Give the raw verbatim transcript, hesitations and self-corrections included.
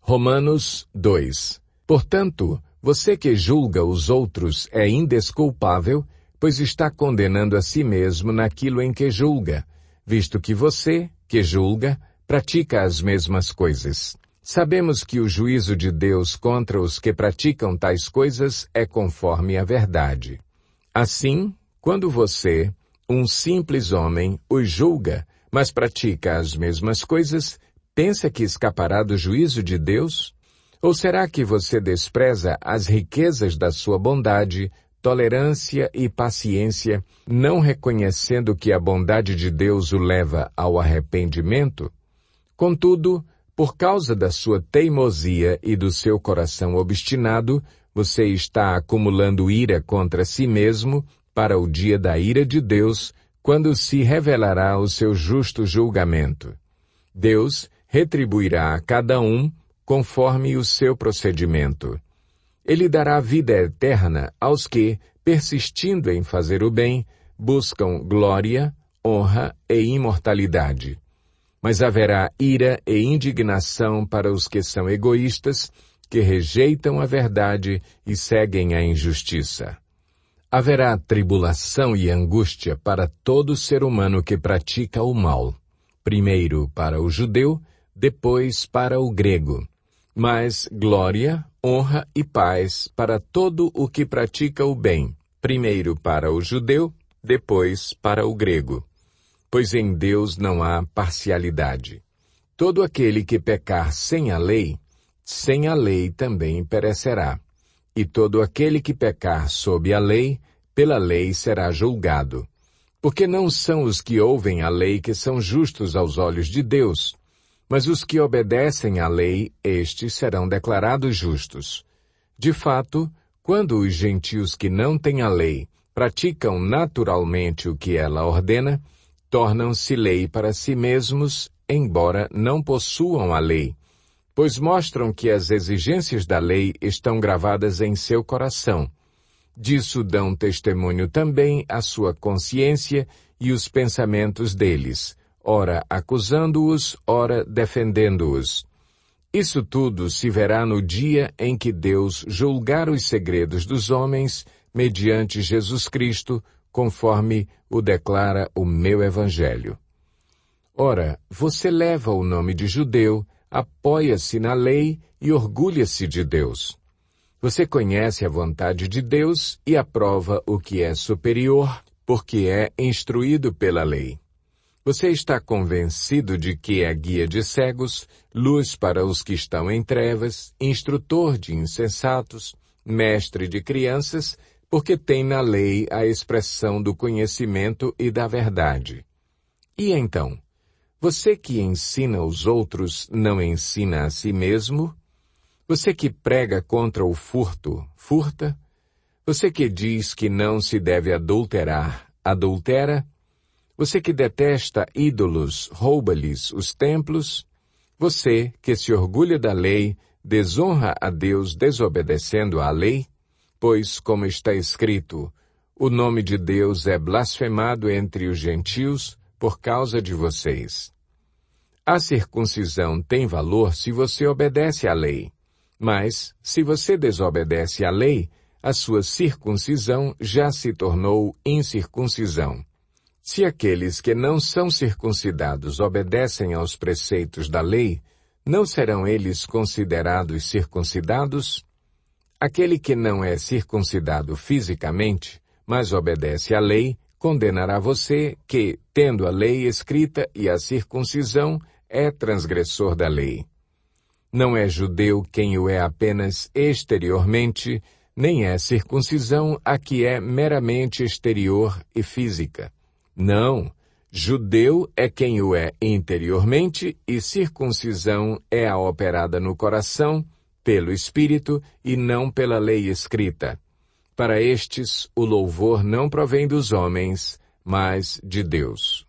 Romanos dois. Portanto, você que julga os outros é indesculpável, pois está condenando a si mesmo naquilo em que julga, visto que você, que julga, pratica as mesmas coisas. Sabemos que o juízo de Deus contra os que praticam tais coisas é conforme a verdade. Assim, quando você, um simples homem, os julga, mas pratica as mesmas coisas, pensa que escapará do juízo de Deus? Ou será que você despreza as riquezas da sua bondade, tolerância e paciência, não reconhecendo que a bondade de Deus o leva ao arrependimento? Contudo, por causa da sua teimosia e do seu coração obstinado, você está acumulando ira contra si mesmo para o dia da ira de Deus, quando se revelará o seu justo julgamento. Deus retribuirá a cada um conforme o seu procedimento. Ele dará vida eterna aos que, persistindo em fazer o bem, buscam glória, honra e imortalidade. Mas haverá ira e indignação para os que são egoístas, que rejeitam a verdade e seguem a injustiça. Haverá tribulação e angústia para todo ser humano que pratica o mal, primeiro para o judeu, depois para o grego. Mas glória, honra e paz para todo o que pratica o bem, primeiro para o judeu, depois para o grego. Pois em Deus não há parcialidade. Todo aquele que pecar sem a lei, sem a lei também perecerá. E todo aquele que pecar sob a lei, pela lei será julgado. Porque não são os que ouvem a lei que são justos aos olhos de Deus, mas os que obedecem à lei, estes serão declarados justos. De fato, quando os gentios que não têm a lei praticam naturalmente o que ela ordena, tornam-se lei para si mesmos, embora não possuam a lei, pois mostram que as exigências da lei estão gravadas em seu coração. Disso dão testemunho também a sua consciência e os pensamentos deles, ora acusando-os, ora defendendo-os. Isso tudo se verá no dia em que Deus julgar os segredos dos homens mediante Jesus Cristo, conforme o declara o meu Evangelho. Ora, você leva o nome de judeu, apoia-se na lei e orgulha-se de Deus. Você conhece a vontade de Deus e aprova o que é superior, porque é instruído pela lei. Você está convencido de que é guia de cegos, luz para os que estão em trevas, instrutor de insensatos, mestre de crianças, porque tem na lei a expressão do conhecimento e da verdade. E então, você que ensina os outros não ensina a si mesmo? Você que prega contra o furto, furta? Você que diz que não se deve adulterar, adultera? Você que detesta ídolos, rouba-lhes os templos? Você que se orgulha da lei, desonra a Deus desobedecendo à lei? Pois, como está escrito, o nome de Deus é blasfemado entre os gentios por causa de vocês. A circuncisão tem valor se você obedece à lei, mas, se você desobedece à lei, a sua circuncisão já se tornou incircuncisão. Se aqueles que não são circuncidados obedecem aos preceitos da lei, não serão eles considerados circuncidados? Aquele que não é circuncidado fisicamente, mas obedece à lei, condenará você que, tendo a lei escrita e a circuncisão, é transgressor da lei. Não é judeu quem o é apenas exteriormente, nem é circuncisão a que é meramente exterior e física. Não, judeu é quem o é interiormente e circuncisão é a operada no coração, pelo Espírito e não pela lei escrita. Para estes, o louvor não provém dos homens, mas de Deus.